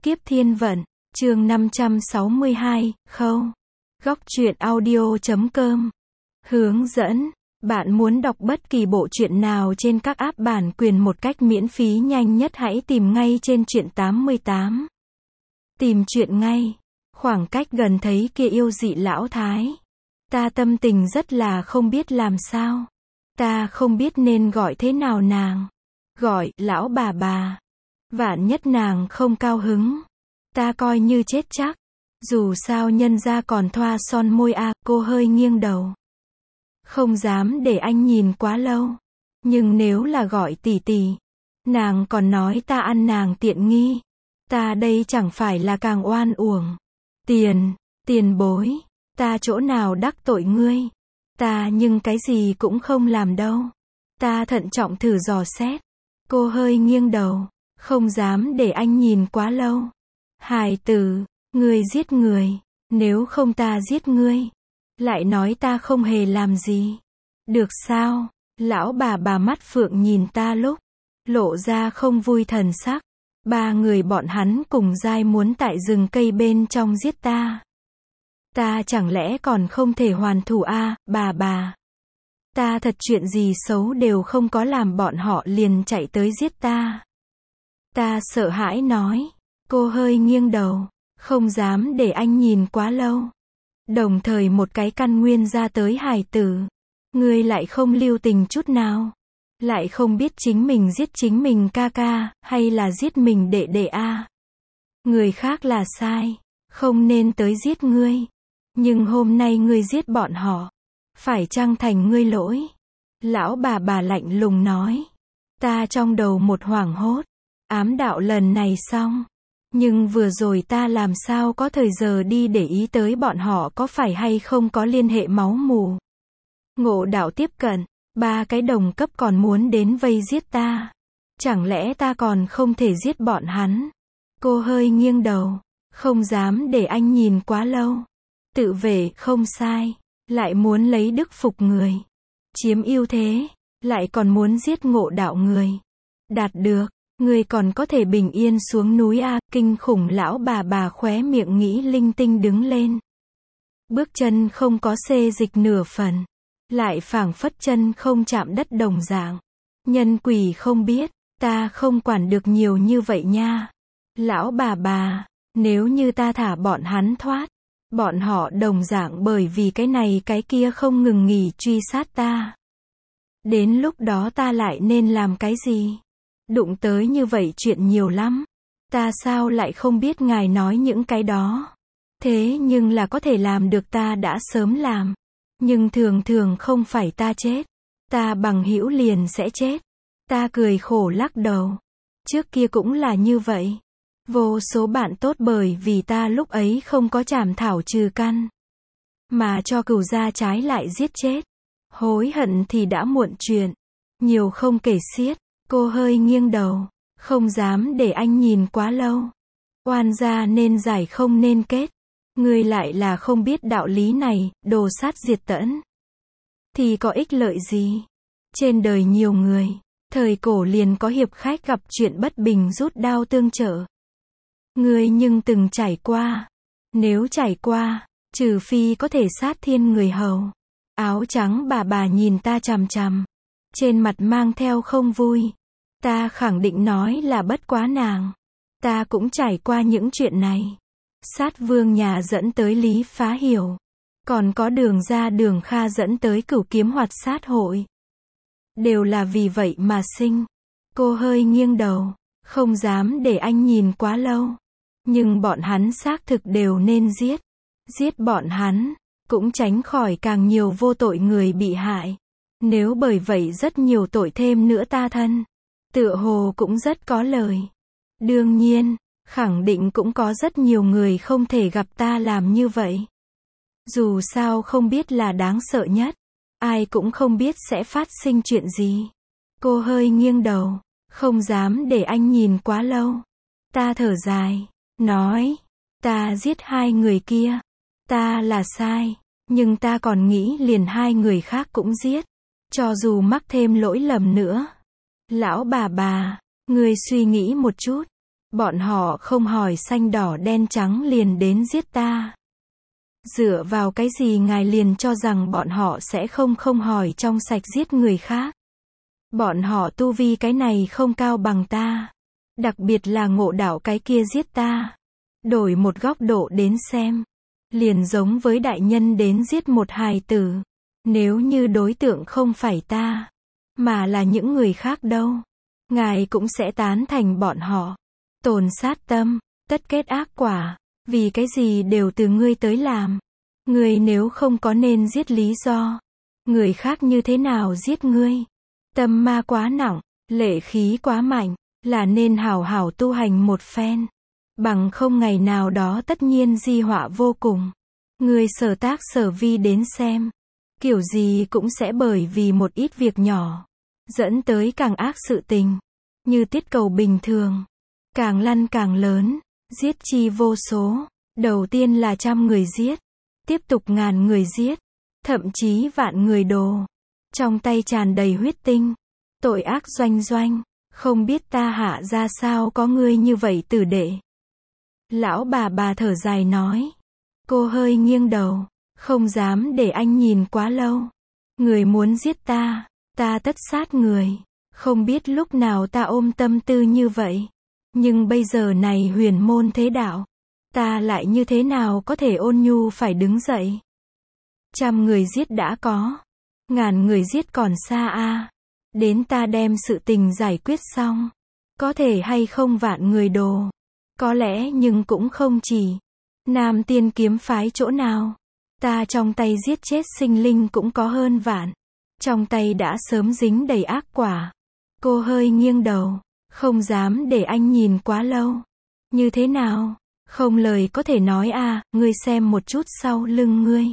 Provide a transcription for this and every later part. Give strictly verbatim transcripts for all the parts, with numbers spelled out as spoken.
Kiếp Thiên Vận, chương năm trăm sáu mươi hai, Khâu. Góc truyện audio chấm com. Hướng dẫn. Bạn muốn đọc bất kỳ bộ truyện nào trên các app bản quyền một cách miễn phí nhanh nhất hãy tìm ngay trên truyện tám mươi tám. Tìm truyện ngay. Khoảng cách gần thấy kia yêu dị lão thái. Ta tâm tình rất là không biết làm sao. Ta không biết nên gọi thế nào nàng. Gọi, lão bà bà. Vạn nhất nàng không cao hứng. Ta coi như chết chắc. Dù sao nhân gia còn thoa son môi a, à, cô hơi nghiêng đầu. Không dám để anh nhìn quá lâu. Nhưng nếu là gọi tỷ tỷ. Nàng còn nói ta ăn nàng tiện nghi. Ta đây chẳng phải là càng oan uổng. Tiền, tiền bối. Ta chỗ nào đắc tội ngươi. Ta nhưng cái gì cũng không làm đâu. Ta thận trọng thử dò xét. Cô hơi nghiêng đầu. Không dám để anh nhìn quá lâu. Hài tử, ngươi giết người. Nếu không ta giết ngươi. Lại nói ta không hề làm gì. Được sao? Lão bà bà mắt phượng nhìn ta lúc. Lộ ra không vui thần sắc. Ba người bọn hắn cùng giai muốn tại rừng cây bên trong giết ta. Ta chẳng lẽ còn không thể hoàn thủ a, à, bà bà. Ta thật chuyện gì xấu đều không có làm bọn họ liền chạy tới giết ta. Ta sợ hãi nói. Cô hơi nghiêng đầu. Không dám để anh nhìn quá lâu. Đồng thời một cái căn nguyên ra tới hài tử. Ngươi lại không lưu tình chút nào. Lại không biết chính mình giết chính mình ca ca, hay là giết mình đệ đệ a. À. Người khác là sai. Không nên tới giết ngươi. Nhưng hôm nay ngươi giết bọn họ. Phải chăng thành ngươi lỗi? Lão bà bà lạnh lùng nói. Ta trong đầu một hoảng hốt. Ám đạo lần này xong. Nhưng vừa rồi ta làm sao có thời giờ đi để ý tới bọn họ có phải hay không có liên hệ máu mủ. Ngộ đạo tiếp cận. Ba cái đồng cấp còn muốn đến vây giết ta. Chẳng lẽ ta còn không thể giết bọn hắn? Cô hơi nghiêng đầu. Không dám để anh nhìn quá lâu. Tự vệ, không sai. Lại muốn lấy đức phục người. Chiếm ưu thế. Lại còn muốn giết ngộ đạo người. Đạt được. Người còn có thể bình yên xuống núi a, à, kinh khủng lão bà bà khóe miệng nghĩ linh tinh đứng lên. Bước chân không có xê dịch nửa phần. Lại phảng phất chân không chạm đất đồng dạng. Nhân quỷ không biết, ta không quản được nhiều như vậy nha. Lão bà bà, nếu như ta thả bọn hắn thoát. Bọn họ đồng dạng bởi vì cái này cái kia không ngừng nghỉ truy sát ta. Đến lúc đó ta lại nên làm cái gì? Đụng tới như vậy chuyện nhiều lắm. Ta sao lại không biết ngài nói những cái đó. Thế nhưng là có thể làm được ta đã sớm làm. Nhưng thường thường không phải ta chết. Ta bằng hữu liền sẽ chết. Ta cười khổ lắc đầu. Trước kia cũng là như vậy. Vô số bạn tốt bởi vì ta lúc ấy không có trảm thảo trừ căn. Mà cho cừu gia trái lại giết chết. Hối hận thì đã muộn chuyện. Nhiều không kể xiết. Cô hơi nghiêng đầu. Không dám để anh nhìn quá lâu. Oan gia nên giải không nên kết. Ngươi lại là không biết đạo lý này, đồ sát diệt tẫn. Thì có ích lợi gì? Trên đời nhiều người. Thời cổ liền có hiệp khách gặp chuyện bất bình rút đao tương trợ. Ngươi nhưng từng trải qua. Nếu trải qua, trừ phi có thể sát thiên người hầu. Áo trắng bà bà nhìn ta chằm chằm. Trên mặt mang theo không vui. Ta khẳng định nói là bất quá nàng. Ta cũng trải qua những chuyện này. Sát vương nhà dẫn tới Lý Phá Hiểu. Còn có Đường Ra Đường Kha dẫn tới Cửu Kiếm Hoạt Sát hội. Đều là vì vậy mà sinh. Cô hơi nghiêng đầu. Không dám để anh nhìn quá lâu. Nhưng bọn hắn xác thực đều nên giết. Giết bọn hắn. Cũng tránh khỏi càng nhiều vô tội người bị hại. Nếu bởi vậy rất nhiều tội thêm nữa ta thân. Tựa hồ cũng rất có lời. Đương nhiên. Khẳng định cũng có rất nhiều người không thể gặp ta làm như vậy. Dù sao không biết là đáng sợ nhất. Ai cũng không biết sẽ phát sinh chuyện gì. Cô hơi nghiêng đầu. Không dám để anh nhìn quá lâu. Ta thở dài. Nói. Ta giết hai người kia. Ta là sai. Nhưng ta còn nghĩ liền hai người khác cũng giết. Cho dù mắc thêm lỗi lầm nữa. Lão bà bà. Ngươi suy nghĩ một chút. Bọn họ không hỏi xanh đỏ đen trắng liền đến giết ta. Dựa vào cái gì ngài liền cho rằng bọn họ sẽ không không hỏi trong sạch giết người khác? Bọn họ tu vi cái này không cao bằng ta. Đặc biệt là ngộ đạo cái kia giết ta. Đổi một góc độ đến xem. Liền giống với đại nhân đến giết một hài tử. Nếu như đối tượng không phải ta, mà là những người khác đâu, ngài cũng sẽ tán thành bọn họ. Tồn sát tâm, tất kết ác quả. Vì cái gì đều từ ngươi tới làm. Ngươi nếu không có nên giết lý do, người khác như thế nào giết ngươi? Tâm ma quá nặng, lệ khí quá mạnh, là nên hảo hảo tu hành một phen. Bằng không ngày nào đó tất nhiên di họa vô cùng. Ngươi sở tác sở vi đến xem. Kiểu gì cũng sẽ bởi vì một ít việc nhỏ, dẫn tới càng ác sự tình. Như tiết cầu bình thường. Càng lăn càng lớn, giết chi vô số. Đầu tiên là trăm người giết. Tiếp tục ngàn người giết. Thậm chí vạn người đồ. Trong tay tràn đầy huyết tinh. Tội ác doanh doanh. Không biết ta Hạ ra sao có ngươi như vậy tử đệ. Lão bà bà thở dài nói. Cô hơi nghiêng đầu. Không dám để anh nhìn quá lâu. Người muốn giết ta, ta tất sát người. Không biết lúc nào ta ôm tâm tư như vậy. Nhưng bây giờ này huyền môn thế đạo, ta lại như thế nào có thể ôn nhu phải đứng dậy. Trăm người giết đã có, ngàn người giết còn xa a. Đến ta đem sự tình giải quyết xong. Có thể hay không vạn người đồ. Có lẽ nhưng cũng không chỉ. Nam tiên kiếm phái chỗ nào. Ta trong tay giết chết sinh linh cũng có hơn vạn. Trong tay đã sớm dính đầy ác quả. Cô hơi nghiêng đầu. Không dám để anh nhìn quá lâu. Như thế nào? Không lời có thể nói à, ngươi xem một chút sau lưng ngươi.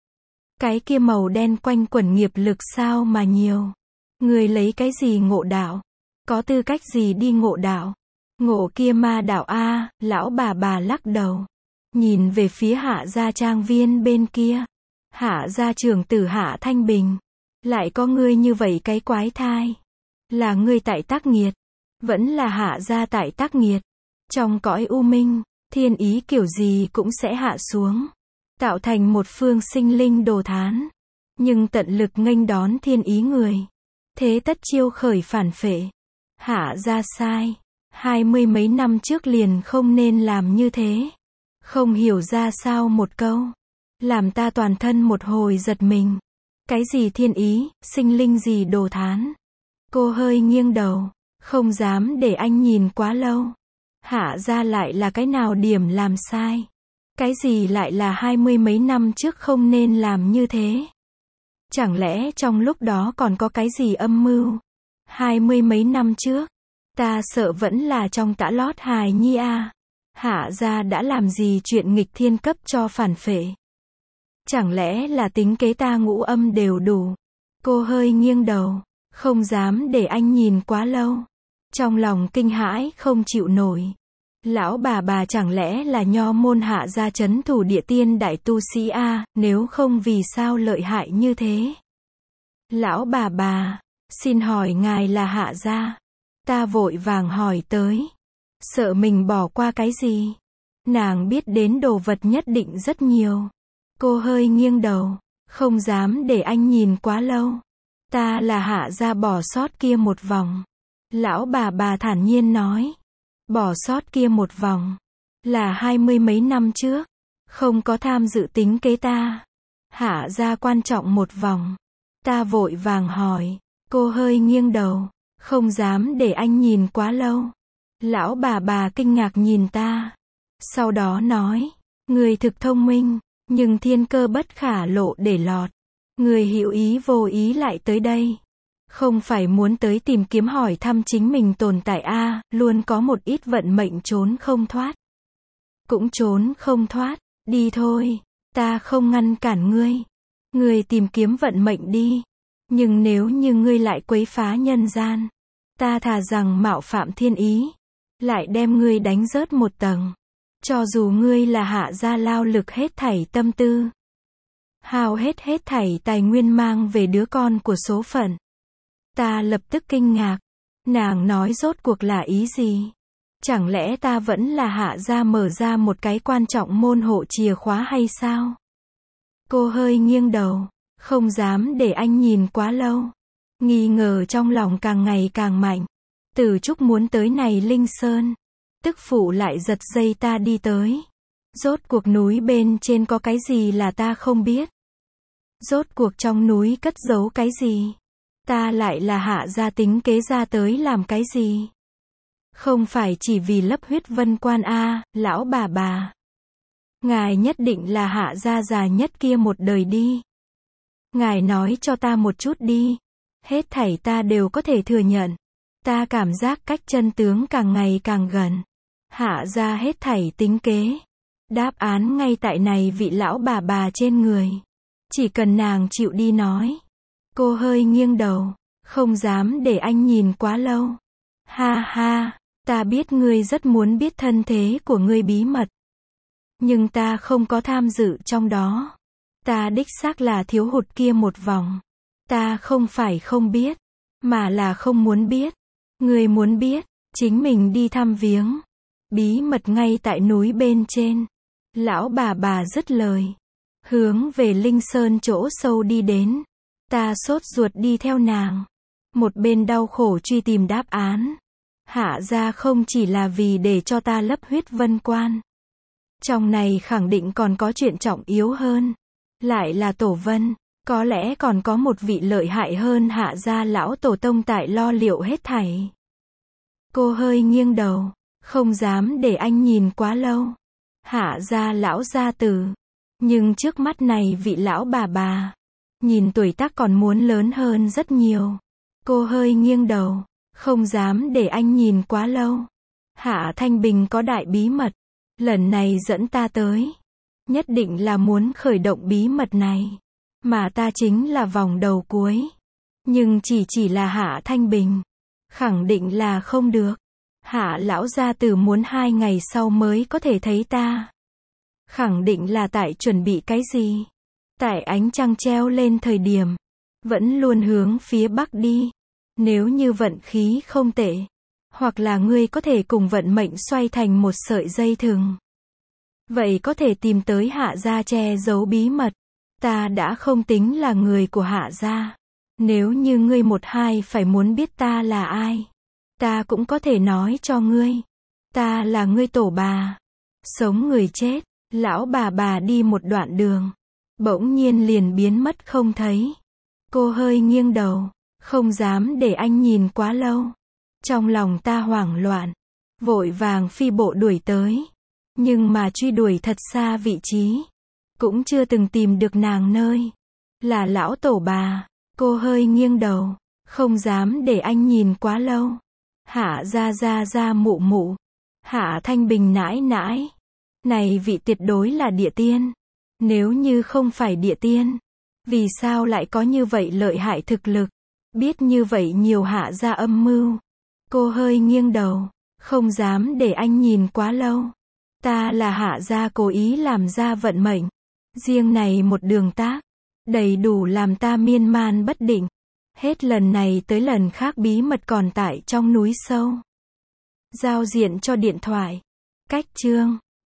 Cái kia màu đen quanh quẩn nghiệp lực sao mà nhiều. Ngươi lấy cái gì ngộ đạo? Có tư cách gì đi ngộ đạo? Ngộ kia ma đạo a, lão bà bà lắc đầu. Nhìn về phía Hạ gia trang viên bên kia. Hạ gia trưởng tử Hạ Thanh Bình. Lại có ngươi như vậy cái quái thai. Là ngươi tại tác nghiệt. Vẫn là Hạ gia tại tác nghiệt. Trong cõi u minh, thiên ý kiểu gì cũng sẽ hạ xuống. Tạo thành một phương sinh linh đồ thán. Nhưng tận lực nghênh đón thiên ý người. Thế tất chiêu khởi phản phệ. Hạ gia sai. Hai mươi mấy năm trước liền không nên làm như thế. Không hiểu ra sao một câu. Làm ta toàn thân một hồi giật mình. Cái gì thiên ý, sinh linh gì đồ thán. Cô hơi nghiêng đầu. Không dám để anh nhìn quá lâu. Hạ ra lại là cái nào điểm làm sai. Cái gì lại là hai mươi mấy năm trước không nên làm như thế. Chẳng lẽ trong lúc đó còn có cái gì âm mưu. Hai mươi mấy năm trước. Ta sợ vẫn là trong tã lót hài nhi a. Hạ gia đã làm gì chuyện nghịch thiên cấp cho phản phệ. Chẳng lẽ là tính kế ta ngũ âm đều đủ. Cô hơi nghiêng đầu. Không dám để anh nhìn quá lâu. Trong lòng kinh hãi không chịu nổi. Lão bà bà chẳng lẽ là nho môn Hạ gia trấn thủ địa tiên đại tu sĩ a, nếu không vì sao lợi hại như thế. Lão bà bà, xin hỏi ngài là Hạ gia. Ta vội vàng hỏi tới. Sợ mình bỏ qua cái gì. Nàng biết đến đồ vật nhất định rất nhiều. Cô hơi nghiêng đầu. Không dám để anh nhìn quá lâu. Ta là Hạ gia bỏ sót kia một vòng. Lão bà bà thản nhiên nói. Bỏ sót kia một vòng. Là hai mươi mấy năm trước. Không có tham dự tính kế ta. Hạ gia quan trọng một vòng. Ta vội vàng hỏi. Cô hơi nghiêng đầu. Không dám để anh nhìn quá lâu. Lão bà bà kinh ngạc nhìn ta. Sau đó nói. Người thực thông minh. Nhưng thiên cơ bất khả lộ để lọt. Người hữu ý vô ý lại tới đây. Không phải muốn tới tìm kiếm hỏi thăm chính mình tồn tại a, luôn có một ít vận mệnh trốn không thoát. Cũng trốn không thoát, đi thôi, ta không ngăn cản ngươi. Ngươi tìm kiếm vận mệnh đi. Nhưng nếu như ngươi lại quấy phá nhân gian, ta thà rằng mạo phạm thiên ý, lại đem ngươi đánh rớt một tầng. Cho dù ngươi là Hạ gia lao lực hết thảy tâm tư, hao hết hết thảy tài nguyên mang về đứa con của số phận. Ta lập tức kinh ngạc. Nàng nói rốt cuộc là ý gì? Chẳng lẽ ta vẫn là Hạ gia mở ra một cái quan trọng môn hộ chìa khóa hay sao? Cô hơi nghiêng đầu, không dám để anh nhìn quá lâu. Nghi ngờ trong lòng càng ngày càng mạnh. Từ Trúc muốn tới này Linh Sơn. Tức phụ lại giật dây ta đi tới. Rốt cuộc núi bên trên có cái gì là ta không biết? Rốt cuộc trong núi cất giấu cái gì? Ta lại là Hạ gia tính kế ra tới làm cái gì? Không phải chỉ vì lấp huyết vân quan a, lão bà bà. Ngài nhất định là Hạ gia già nhất kia một đời đi. Ngài nói cho ta một chút đi. Hết thảy ta đều có thể thừa nhận. Ta cảm giác cách chân tướng càng ngày càng gần. Hạ gia hết thảy tính kế. Đáp án ngay tại này vị lão bà bà trên người. Chỉ cần nàng chịu đi nói. Cô hơi nghiêng đầu, không dám để anh nhìn quá lâu. Ha ha, ta biết ngươi rất muốn biết thân thế của ngươi bí mật. Nhưng ta không có tham dự trong đó. Ta đích xác là thiếu hụt kia một vòng. Ta không phải không biết, mà là không muốn biết. Ngươi muốn biết, chính mình đi thăm viếng. Bí mật ngay tại núi bên trên. Lão bà bà dứt lời. Hướng về Linh Sơn chỗ sâu đi đến. Ta sốt ruột đi theo nàng. Một bên đau khổ truy tìm đáp án. Hạ gia không chỉ là vì để cho ta lấp huyết vân quan. Trong này khẳng định còn có chuyện trọng yếu hơn. Lại là tổ vân. Có lẽ còn có một vị lợi hại hơn Hạ gia lão tổ tông tại lo liệu hết thảy. Cô hơi nghiêng đầu. Không dám để anh nhìn quá lâu. Hạ gia lão gia tử. Nhưng trước mắt này vị lão bà bà. Nhìn tuổi tác còn muốn lớn hơn rất nhiều. Cô hơi nghiêng đầu. Không dám để anh nhìn quá lâu. Hạ Thanh Bình có đại bí mật. Lần này dẫn ta tới. Nhất định là muốn khởi động bí mật này. Mà ta chính là vòng đầu cuối. Nhưng chỉ chỉ là Hạ Thanh Bình. Khẳng định là không được. Hạ lão gia tử muốn hai ngày sau mới có thể thấy ta. Khẳng định là tại chuẩn bị cái gì? Tại ánh trăng treo lên thời điểm. Vẫn luôn hướng phía bắc đi. Nếu như vận khí không tệ. Hoặc là ngươi có thể cùng vận mệnh xoay thành một sợi dây thừng. Vậy có thể tìm tới Hạ gia che giấu bí mật. Ta đã không tính là người của Hạ gia. Nếu như ngươi một hai phải muốn biết ta là ai. Ta cũng có thể nói cho ngươi. Ta là ngươi tổ bà. Sống người chết. Lão bà bà đi một đoạn đường. Bỗng nhiên liền biến mất không thấy. Cô hơi nghiêng đầu. Không dám để anh nhìn quá lâu. Trong lòng ta hoảng loạn. Vội vàng phi bộ đuổi tới. Nhưng mà truy đuổi thật xa vị trí. Cũng chưa từng tìm được nàng nơi. Là lão tổ bà. Cô hơi nghiêng đầu. Không dám để anh nhìn quá lâu. Hạ gia gia gia mụ mụ. Hạ Thanh Bình nãi nãi. Này vị tuyệt đối là địa tiên. Nếu như không phải địa tiên. Vì sao lại có như vậy lợi hại thực lực. Biết như vậy nhiều Hạ gia âm mưu. Cô hơi nghiêng đầu. Không dám để anh nhìn quá lâu. Ta là Hạ gia cố ý làm ra vận mệnh. Riêng này một đường tác. Đầy đủ làm ta miên man bất định. Hết lần này tới lần khác bí mật còn tại trong núi sâu. Giao diện cho điện thoại. Cách chương.